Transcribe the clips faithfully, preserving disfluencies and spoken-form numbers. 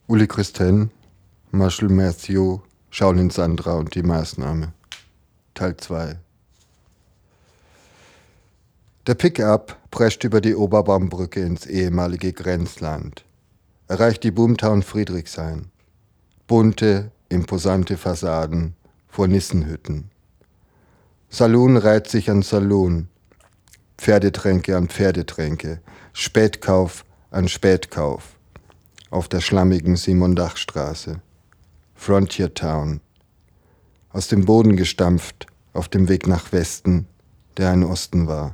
Uli Christen, Marshall Matthew, Shaolin Sandra und die Maßnahme. Teil zwei. Der Pickup prescht über die Oberbaumbrücke ins ehemalige Grenzland, erreicht die Boomtown Friedrichshain. Bunte, imposante Fassaden vor Nissenhütten. Saloon reiht sich an Saloon, Pferdetränke an Pferdetränke, Spätkauf an Spätkauf. Auf der schlammigen Simondachstraße. Frontier Town. Aus dem Boden gestampft, auf dem Weg nach Westen, der ein Osten war.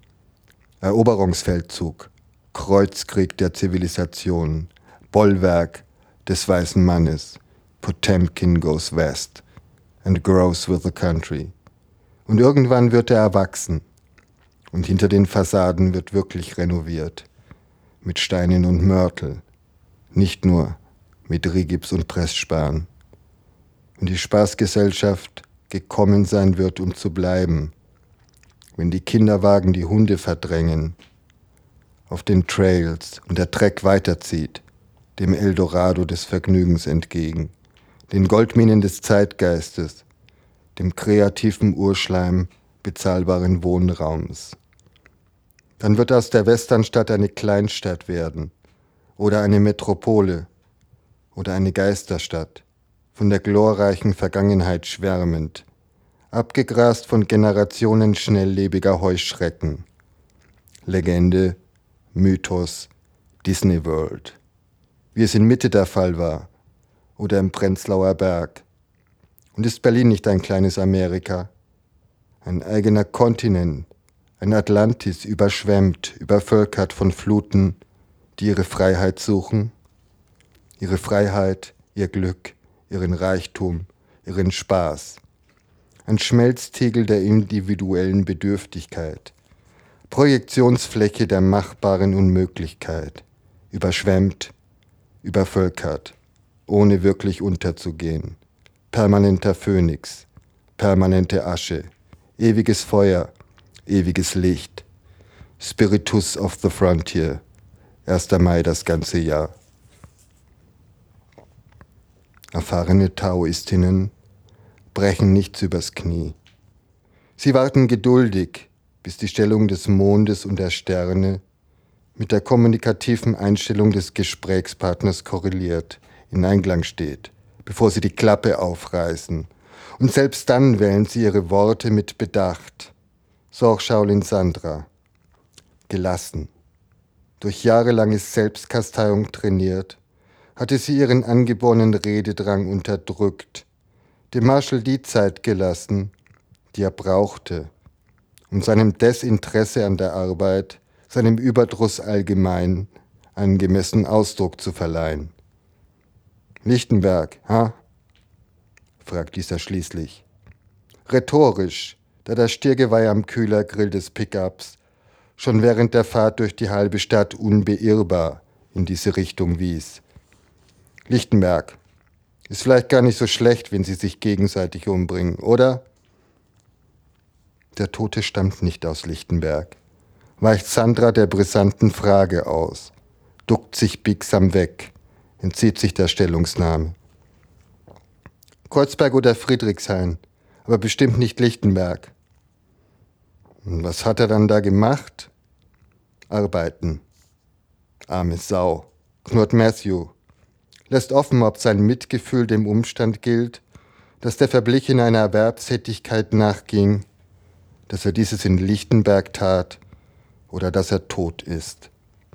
Eroberungsfeldzug, Kreuzkrieg der Zivilisation, Bollwerk des weißen Mannes. Potemkin goes west and grows with the country. Und irgendwann wird er erwachsen. Und hinter den Fassaden wird wirklich renoviert. Mit Steinen und Mörtel. Nicht nur mit Rigips und Pressspan. Wenn die Spaßgesellschaft gekommen sein wird, um zu bleiben, wenn die Kinderwagen die Hunde verdrängen, auf den Trails und der Treck weiterzieht, dem Eldorado des Vergnügens entgegen, den Goldminen des Zeitgeistes, dem kreativen Urschleim bezahlbaren Wohnraums. Dann wird aus der Westernstadt eine Kleinstadt werden, oder eine Metropole oder eine Geisterstadt, von der glorreichen Vergangenheit schwärmend, abgegrast von Generationen schnelllebiger Heuschrecken. Legende, Mythos, Disney World, wie es in Mitte der Fall war, oder im Prenzlauer Berg. Und ist Berlin nicht ein kleines Amerika, ein eigener Kontinent, ein Atlantis überschwemmt, übervölkert von Fluten, die ihre Freiheit suchen, ihre Freiheit, ihr Glück, ihren Reichtum, ihren Spaß. Ein Schmelztiegel der individuellen Bedürftigkeit, Projektionsfläche der machbaren Unmöglichkeit, überschwemmt, übervölkert, ohne wirklich unterzugehen. Permanenter Phönix, permanente Asche, ewiges Feuer, ewiges Licht. Spiritus of the Frontier. erster Mai das ganze Jahr. Erfahrene Taoistinnen brechen nichts übers Knie. Sie warten geduldig, bis die Stellung des Mondes und der Sterne mit der kommunikativen Einstellung des Gesprächspartners korreliert, in Einklang steht, bevor sie die Klappe aufreißen. Und selbst dann wählen sie ihre Worte mit Bedacht. So auch Shaolin Sandra. Gelassen. Durch jahrelange Selbstkasteiung trainiert, hatte sie ihren angeborenen Rededrang unterdrückt, dem Marshall die Zeit gelassen, die er brauchte, um seinem Desinteresse an der Arbeit, seinem Überdruss allgemein, angemessenen Ausdruck zu verleihen. Lichtenberg, ha? Fragt dieser schließlich. Rhetorisch, da das Stiergeweih am Kühlergrill des Pickups schon während der Fahrt durch die halbe Stadt unbeirrbar in diese Richtung wies. Lichtenberg, ist vielleicht gar nicht so schlecht, wenn sie sich gegenseitig umbringen, oder? Der Tote stammt nicht aus Lichtenberg, weicht Sandra der brisanten Frage aus, duckt sich biegsam weg, entzieht sich der Stellungnahme. Kreuzberg oder Friedrichshain, aber bestimmt nicht Lichtenberg. Und was hat er dann da gemacht? Arbeiten. Arme Sau, knurrt Matthew, lässt offen, ob sein Mitgefühl dem Umstand gilt, dass der Verblichene einer Erwerbstätigkeit nachging, dass er dieses in Lichtenberg tat oder dass er tot ist.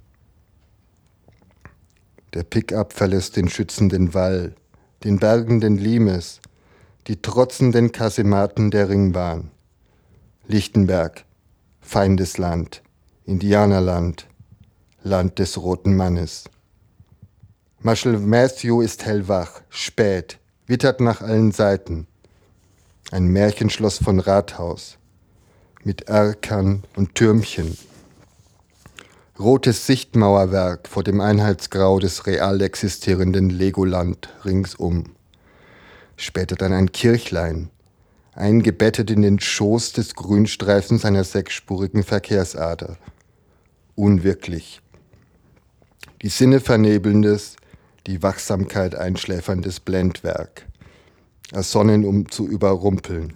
Der Pickup verlässt den schützenden Wall, den bergenden Limes, die trotzenden Kasematen der Ringbahn. Lichtenberg, Feindesland, Indianerland, Land des roten Mannes. Marshall Matthew ist hellwach, spät, wittert nach allen Seiten. Ein Märchenschloss von Rathaus, mit Erkern und Türmchen. Rotes Sichtmauerwerk vor dem Einheitsgrau des real existierenden Legoland ringsum. Später dann ein Kirchlein, eingebettet in den Schoß des Grünstreifens einer sechsspurigen Verkehrsader. Unwirklich. Die Sinne vernebelndes, die Wachsamkeit einschläferndes Blendwerk, ersonnen, um zu überrumpeln.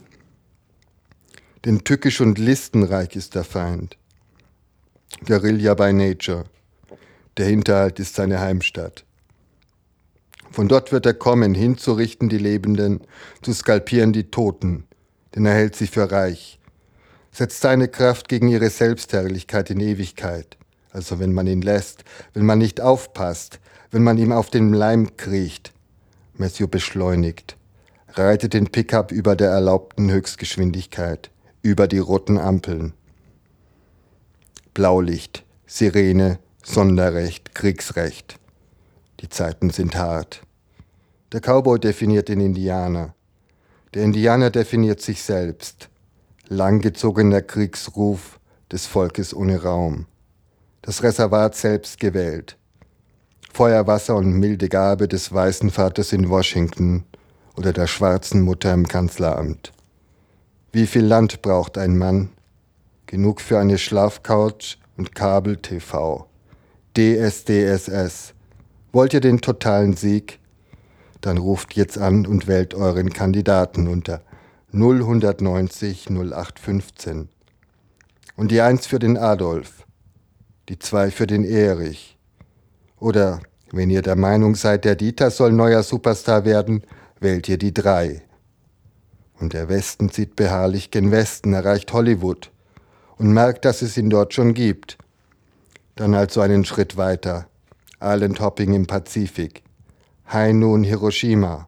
Denn tückisch und listenreich ist der Feind. Guerilla by nature. Der Hinterhalt ist seine Heimstatt. Von dort wird er kommen, hinzurichten die Lebenden, zu skalpieren die Toten, denn er hält sie für reich. Setzt seine Kraft gegen ihre Selbstherrlichkeit in Ewigkeit. Also wenn man ihn lässt, wenn man nicht aufpasst, wenn man ihm auf den Leim kriecht. Matthew beschleunigt, reitet den Pickup über der erlaubten Höchstgeschwindigkeit, über die roten Ampeln. Blaulicht, Sirene, Sonderrecht, Kriegsrecht. Die Zeiten sind hart. Der Cowboy definiert den Indianer. Der Indianer definiert sich selbst. Langgezogener Kriegsruf des Volkes ohne Raum. Das Reservat selbst gewählt. Feuer, Wasser und milde Gabe des weißen Vaters in Washington oder der schwarzen Mutter im Kanzleramt. Wie viel Land braucht ein Mann? Genug für eine Schlafcouch und Kabel-T V. D S D S S. Wollt ihr den totalen Sieg? Dann ruft jetzt an und wählt euren Kandidaten unter null neunzig null acht fünfzehn. Und die eins für den Adolf, die zwei für den Erich. Oder, wenn ihr der Meinung seid, der Dieter soll neuer Superstar werden, wählt ihr die drei. Und der Westen zieht beharrlich gen Westen, erreicht Hollywood und merkt, dass es ihn dort schon gibt. Dann also einen Schritt weiter. Island Hopping im Pazifik, Hainu und Hiroshima,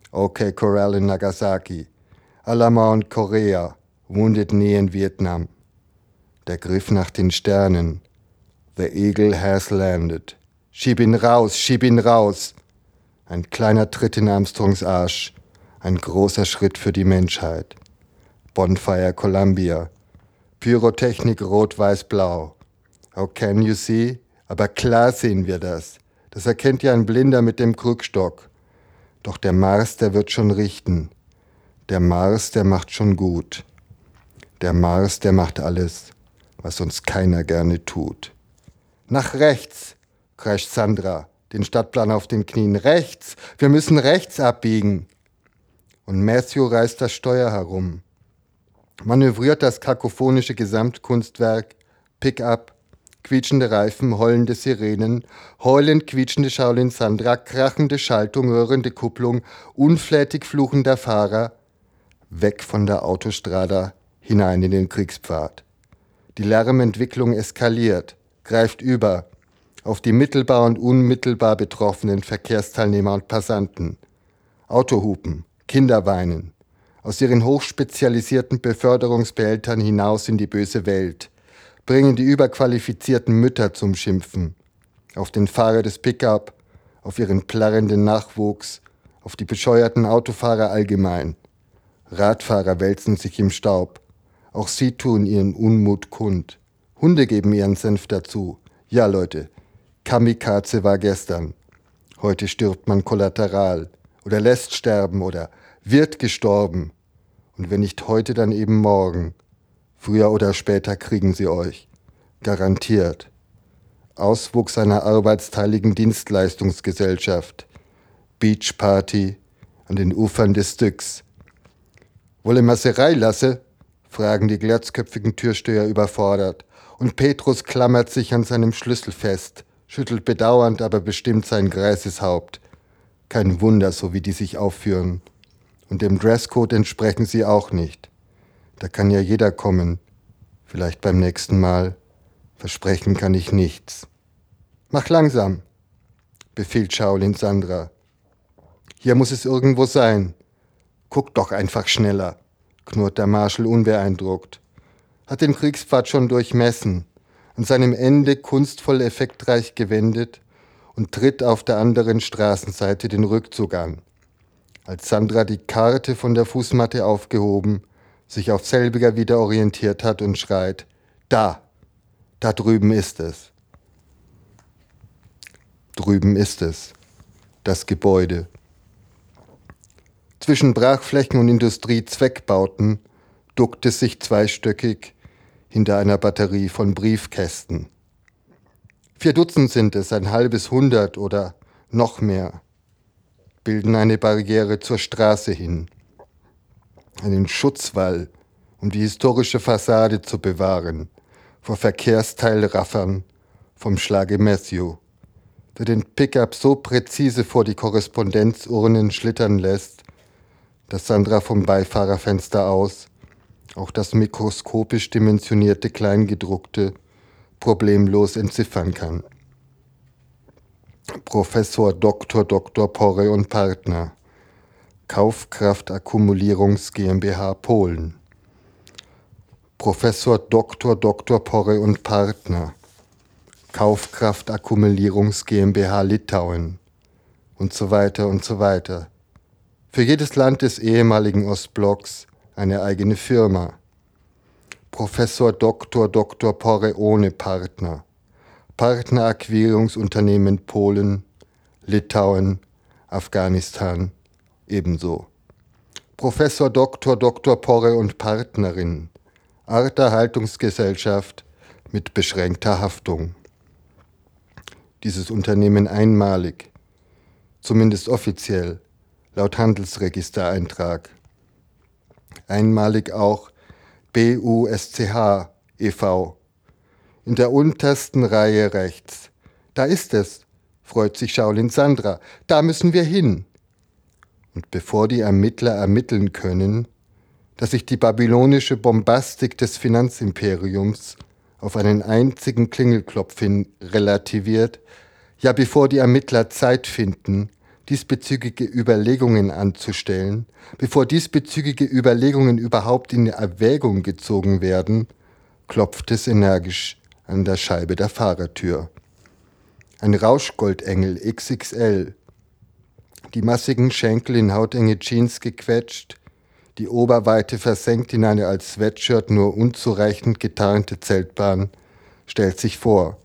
OK Corral in Nagasaki, Alamo und Korea, Wounded Knee in Vietnam. Der Griff nach den Sternen. The Eagle has landed. Schieb ihn raus, schieb ihn raus. Ein kleiner Tritt in Armstrongs Arsch, ein großer Schritt für die Menschheit. Bonfire Columbia, Pyrotechnik rot-weiß-blau. How can you see? Aber klar sehen wir das. Das erkennt ja ein Blinder mit dem Krückstock. Doch der Mars, der wird schon richten. Der Mars, der macht schon gut. Der Mars, der macht alles, was uns keiner gerne tut. Nach rechts, kreischt Sandra, den Stadtplan auf den Knien. Rechts, wir müssen rechts abbiegen. Und Matthew reißt das Steuer herum. Manövriert das kakophonische Gesamtkunstwerk, Pick-up, quietschende Reifen, heulende Sirenen, heulend quietschende Shaolin Sandra, krachende Schaltung, röhrende Kupplung, unflätig fluchender Fahrer, weg von der Autostrada, hinein in den Kriegspfad. Die Lärmentwicklung eskaliert, greift über auf die mittelbar und unmittelbar betroffenen Verkehrsteilnehmer und Passanten. Autohupen, Kinder weinen, aus ihren hochspezialisierten Beförderungsbehältern hinaus in die böse Welt, bringen die überqualifizierten Mütter zum Schimpfen, auf den Fahrer des Pickup, auf ihren plärrenden Nachwuchs, auf die bescheuerten Autofahrer allgemein. Radfahrer wälzen sich im Staub, auch sie tun ihren Unmut kund. Hunde geben ihren Senf dazu. Ja, Leute, Kamikaze war gestern. Heute stirbt man kollateral oder lässt sterben oder wird gestorben. Und wenn nicht heute, dann eben morgen. Früher oder später kriegen sie euch. Garantiert. Auswuchs einer arbeitsteiligen Dienstleistungsgesellschaft. Beachparty an den Ufern des Styx. Wolle Masserei lasse? Fragen die glatzköpfigen Türsteher überfordert. Und Petrus klammert sich an seinem Schlüssel fest, schüttelt bedauernd, aber bestimmt sein greises Haupt. Kein Wunder, so wie die sich aufführen. Und dem Dresscode entsprechen sie auch nicht. Da kann ja jeder kommen. Vielleicht beim nächsten Mal. Versprechen kann ich nichts. Mach langsam, befiehlt Shaolin Sandra. Hier muss es irgendwo sein. Guck doch einfach schneller, knurrt der Marschall unbeeindruckt. Hat den Kriegspfad schon durchmessen, an seinem Ende kunstvoll effektreich gewendet und tritt auf der anderen Straßenseite den Rückzug an. Als Sandra die Karte von der Fußmatte aufgehoben, sich auf selbiger wieder orientiert hat und schreit, da, da drüben ist es. Drüben ist es, das Gebäude. Zwischen Brachflächen und Industriezweckbauten duckt es sich zweistöckig hinter einer Batterie von Briefkästen. Vier Dutzend sind es, ein halbes Hundert oder noch mehr, bilden eine Barriere zur Straße hin, einen Schutzwall, um die historische Fassade zu bewahren, vor Verkehrsteilraffern vom Schlage Matthew, der den Pickup so präzise vor die Korrespondenzurnen schlittern lässt, dass Sandra vom Beifahrerfenster aus auch das mikroskopisch dimensionierte Kleingedruckte problemlos entziffern kann. Professor Doktor Doktor Porre und Partner, Kaufkraft Akkumulierungs GmbH Polen. Professor Doktor Doktor Porre und Partner, Kaufkraft Akkumulierungs GmbH Litauen und so weiter und so weiter. Für jedes Land des ehemaligen Ostblocks eine eigene Firma. Professor Doktor Doktor Porre ohne Partner, Partnerakquirierungsunternehmen Polen, Litauen, Afghanistan ebenso. Professor Doktor Doktor Porre und Partnerin, Arterhaltungsgesellschaft mit beschränkter Haftung. Dieses Unternehmen einmalig, zumindest offiziell, laut Handelsregistereintrag. Einmalig auch B U S C H e V In der untersten Reihe rechts. Da ist es, freut sich Shaolin Sandra. Da müssen wir hin. Und bevor die Ermittler ermitteln können, dass sich die babylonische Bombastik des Finanzimperiums auf einen einzigen Klingelklopf hin relativiert, ja bevor die Ermittler Zeit finden, diesbezügliche Überlegungen anzustellen, bevor diesbezügliche Überlegungen überhaupt in Erwägung gezogen werden, klopft es energisch an der Scheibe der Fahrertür. Ein Rauschgoldengel X X L, die massigen Schenkel in hautenge Jeans gequetscht, die Oberweite versenkt in eine als Sweatshirt nur unzureichend getarnte Zeltbahn, stellt sich vor.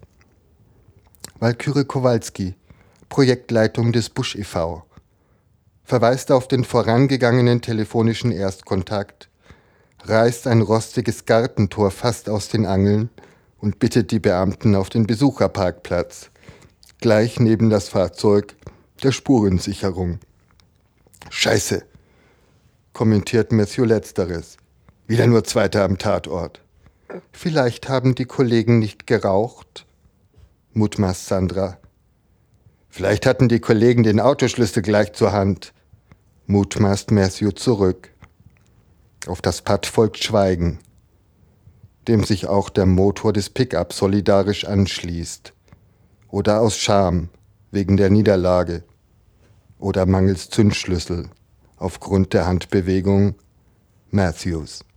Walküre Kowalski, Projektleitung des Busch e V, verweist auf den vorangegangenen telefonischen Erstkontakt, reißt ein rostiges Gartentor fast aus den Angeln und bittet die Beamten auf den Besucherparkplatz, gleich neben das Fahrzeug der Spurensicherung. Scheiße, kommentiert Matthew Letzteres. Wieder nur Zweiter am Tatort. Vielleicht haben die Kollegen nicht geraucht, mutmaßt Sandra. Vielleicht hatten die Kollegen den Autoschlüssel gleich zur Hand, mutmaßt Matthew zurück. Auf das Pad folgt Schweigen, dem sich auch der Motor des Pickup solidarisch anschließt. Oder aus Scham wegen der Niederlage oder mangels Zündschlüssel aufgrund der Handbewegung Matthews.